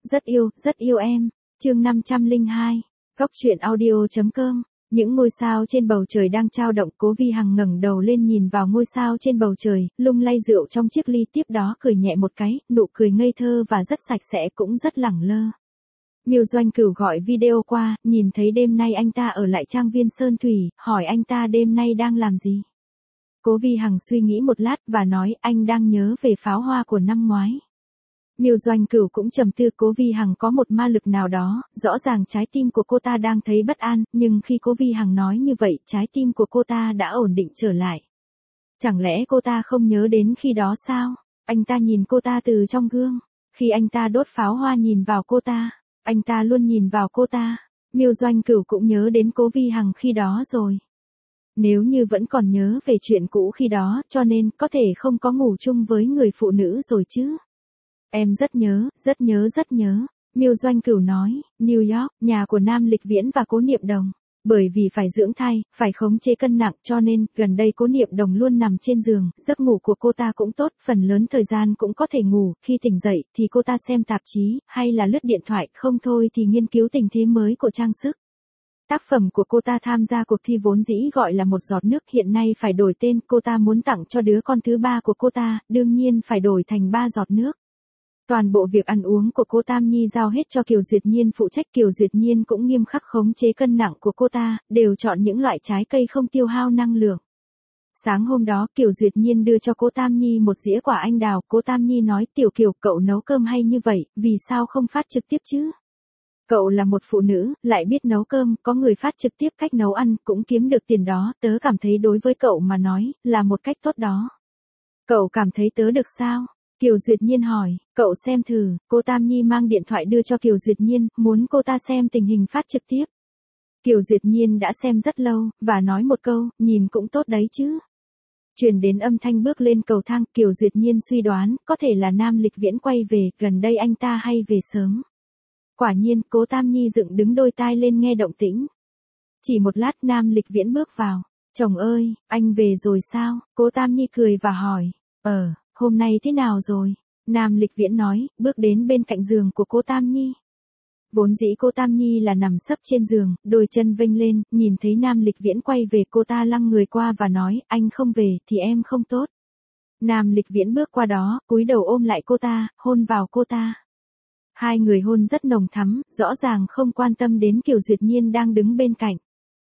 rất yêu em. Chương 502. Góc truyện audio.com. Những ngôi sao trên bầu trời đang chao động, Cố Vi Hằng ngẩng đầu lên nhìn vào ngôi sao trên bầu trời, lung lay rượu trong chiếc ly, tiếp đó cười nhẹ một cái, nụ cười ngây thơ và rất sạch sẽ, cũng rất lẳng lơ. Miêu Doanh Cửu gọi video qua, nhìn thấy đêm nay anh ta ở lại trang viên Sơn Thủy, hỏi anh ta đêm nay đang làm gì. Cố Vi Hằng suy nghĩ một lát và nói anh đang nhớ về pháo hoa của năm ngoái. Miêu Doanh Cửu cũng trầm tư, Cố Vi Hằng có một ma lực nào đó, rõ ràng trái tim của cô ta đang thấy bất an, nhưng khi Cố Vi Hằng nói như vậy, trái tim của cô ta đã ổn định trở lại. Chẳng lẽ cô ta không nhớ đến khi đó sao? Anh ta nhìn cô ta từ trong gương, khi anh ta đốt pháo hoa nhìn vào cô ta, anh ta luôn nhìn vào cô ta. Miêu Doanh Cửu cũng nhớ đến Cố Vi Hằng khi đó rồi. Nếu như vẫn còn nhớ về chuyện cũ khi đó, cho nên có thể không có ngủ chung với người phụ nữ rồi chứ. Em rất nhớ. Miêu Doanh Cửu nói, New York, nhà của Nam Lịch Viễn và Cố Niệm Đồng. Bởi vì phải dưỡng thai, phải khống chế cân nặng, cho nên gần đây Cố Niệm Đồng luôn nằm trên giường, giấc ngủ của cô ta cũng tốt, phần lớn thời gian cũng có thể ngủ, khi tỉnh dậy thì cô ta xem tạp chí, hay là lướt điện thoại, không thôi thì nghiên cứu tình thế mới của trang sức. Tác phẩm của cô ta tham gia cuộc thi vốn dĩ gọi là Một giọt nước, hiện nay phải đổi tên, cô ta muốn tặng cho đứa con thứ 3 của cô ta, đương nhiên phải đổi thành 3 giọt nước. Toàn bộ việc ăn uống của cô Tam Nhi giao hết cho Kiều Duyệt Nhiên phụ trách, Kiều Duyệt Nhiên cũng nghiêm khắc khống chế cân nặng của cô ta, đều chọn những loại trái cây không tiêu hao năng lượng. Sáng hôm đó Kiều Duyệt Nhiên đưa cho cô Tam Nhi một dĩa quả anh đào, cô Tam Nhi nói Tiểu Kiều, cậu nấu cơm hay như vậy, vì sao không phát trực tiếp chứ? Cậu là một phụ nữ, lại biết nấu cơm, có người phát trực tiếp cách nấu ăn, cũng kiếm được tiền đó, tớ cảm thấy đối với cậu mà nói, là một cách tốt đó. Cậu cảm thấy tớ được sao? Kiều Duyệt Nhiên hỏi, cậu xem thử, cô Tam Nhi mang điện thoại đưa cho Kiều Duyệt Nhiên, muốn cô ta xem tình hình phát trực tiếp. Kiều Duyệt Nhiên đã xem rất lâu, và nói một câu, nhìn cũng tốt đấy chứ. Truyền đến âm thanh bước lên cầu thang, Kiều Duyệt Nhiên suy đoán, có thể là Nam Lịch Viễn quay về, gần đây anh ta hay về sớm. Quả nhiên, Cố Tam Nhi dựng đứng đôi tai lên nghe động tĩnh. Chỉ một lát Nam Lịch Viễn bước vào. Chồng ơi, anh về rồi sao? Cố Tam Nhi cười và hỏi. Hôm nay thế nào rồi? Nam Lịch Viễn nói, bước đến bên cạnh giường của cô Tam Nhi. Vốn dĩ cô Tam Nhi là nằm sấp trên giường, đôi chân vênh lên, nhìn thấy Nam Lịch Viễn quay về, cô ta lăng người qua và nói, anh không về, thì em không tốt. Nam Lịch Viễn bước qua đó, cúi đầu ôm lại cô ta, hôn vào cô ta. Hai người hôn rất nồng thắm, rõ ràng không quan tâm đến Kiều Duyệt Nhiên đang đứng bên cạnh.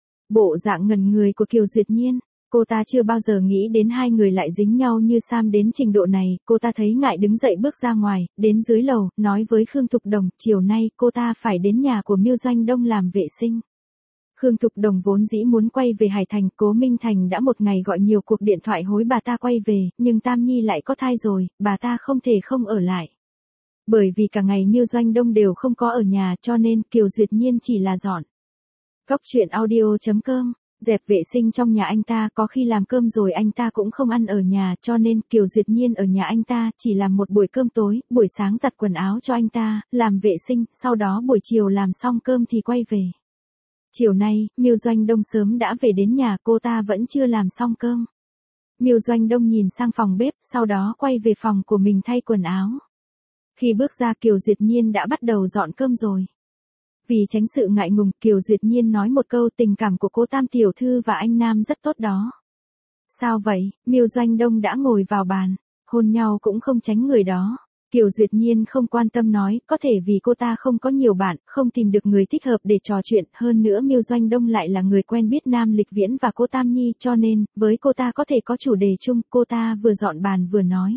Bộ dạng ngẩn người của Kiều Duyệt Nhiên, cô ta chưa bao giờ nghĩ đến hai người lại dính nhau như Sam đến trình độ này, cô ta thấy ngại đứng dậy bước ra ngoài, đến dưới lầu, nói với Khương Thục Đồng, chiều nay cô ta phải đến nhà của Miêu Doanh Đông làm vệ sinh. Khương Thục Đồng vốn dĩ muốn quay về Hải Thành, Cố Minh Thành đã một ngày gọi nhiều cuộc điện thoại hối bà ta quay về, nhưng Tam Nhi lại có thai rồi, bà ta không thể không ở lại. Bởi vì cả ngày Miêu Doanh Đông đều không có ở nhà, cho nên Kiều Duyệt Nhiên chỉ là dọn. Góc truyện audio.com. Dẹp vệ sinh trong nhà anh ta, có khi làm cơm rồi anh ta cũng không ăn ở nhà, cho nên Kiều Duyệt Nhiên ở nhà anh ta, chỉ làm một buổi cơm tối, buổi sáng giặt quần áo cho anh ta, làm vệ sinh, sau đó buổi chiều làm xong cơm thì quay về. Chiều nay, Miêu Doanh Đông sớm đã về đến nhà, cô ta vẫn chưa làm xong cơm. Miêu Doanh Đông nhìn sang phòng bếp, sau đó quay về phòng của mình thay quần áo. Khi bước ra Kiều Duyệt Nhiên đã bắt đầu dọn cơm rồi. Vì tránh sự ngại ngùng, Kiều Duyệt Nhiên nói một câu, tình cảm của cô Tam tiểu thư và anh Nam rất tốt đó. Sao vậy? Miêu Doanh Đông đã ngồi vào bàn, hôn nhau cũng không tránh người đó. Kiều Duyệt Nhiên không quan tâm nói, có thể vì cô ta không có nhiều bạn, không tìm được người thích hợp để trò chuyện, hơn nữa Miêu Doanh Đông lại là người quen biết Nam Lịch Viễn và cô Tam Nhi, cho nên, với cô ta có thể có chủ đề chung, cô ta vừa dọn bàn vừa nói.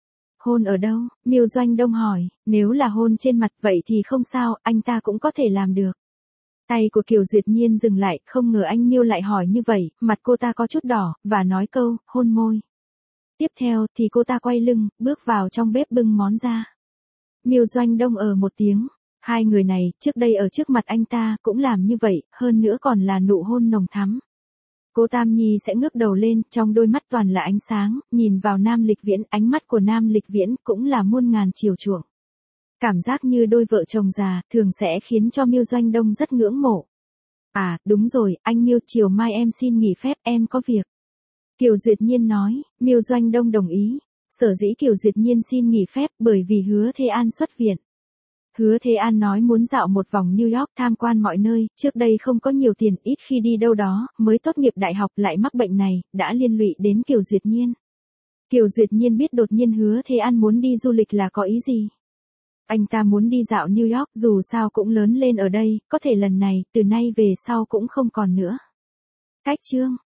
Hôn ở đâu? Miêu Doanh Đông hỏi, nếu là hôn trên mặt vậy thì không sao, anh ta cũng có thể làm được. Tay của Kiều Duyệt Nhiên dừng lại, không ngờ anh Miêu lại hỏi như vậy, mặt cô ta có chút đỏ, và nói câu, hôn môi. Tiếp theo thì cô ta quay lưng, bước vào trong bếp bưng món ra. Miêu Doanh Đông một tiếng, hai người này, trước đây ở trước mặt anh ta, cũng làm như vậy, hơn nữa còn là nụ hôn nồng thắm. Cô Tam Nhi sẽ ngước đầu lên, trong đôi mắt toàn là ánh sáng, nhìn vào Nam Lịch Viễn, ánh mắt của Nam Lịch Viễn cũng là muôn ngàn chiều chuộng. Cảm giác như đôi vợ chồng già, thường sẽ khiến cho Miêu Doanh Đông rất ngưỡng mộ. À, đúng rồi, anh Miêu, chiều mai em xin nghỉ phép, em có việc. Kiều Duyệt Nhiên nói, Miêu Doanh Đông đồng ý. Sở dĩ Kiều Duyệt Nhiên xin nghỉ phép bởi vì Hứa Thế An xuất viện. Hứa Thế An nói muốn dạo một vòng New York tham quan mọi nơi, trước đây không có nhiều tiền, ít khi đi đâu đó, mới tốt nghiệp đại học lại mắc bệnh này, đã liên lụy đến Kiều Duyệt Nhiên. Kiều Duyệt Nhiên biết đột nhiên Hứa Thế An muốn đi du lịch là có ý gì. Anh ta muốn đi dạo New York, dù sao cũng lớn lên ở đây, có thể lần này, từ nay về sau cũng không còn nữa. Cách chương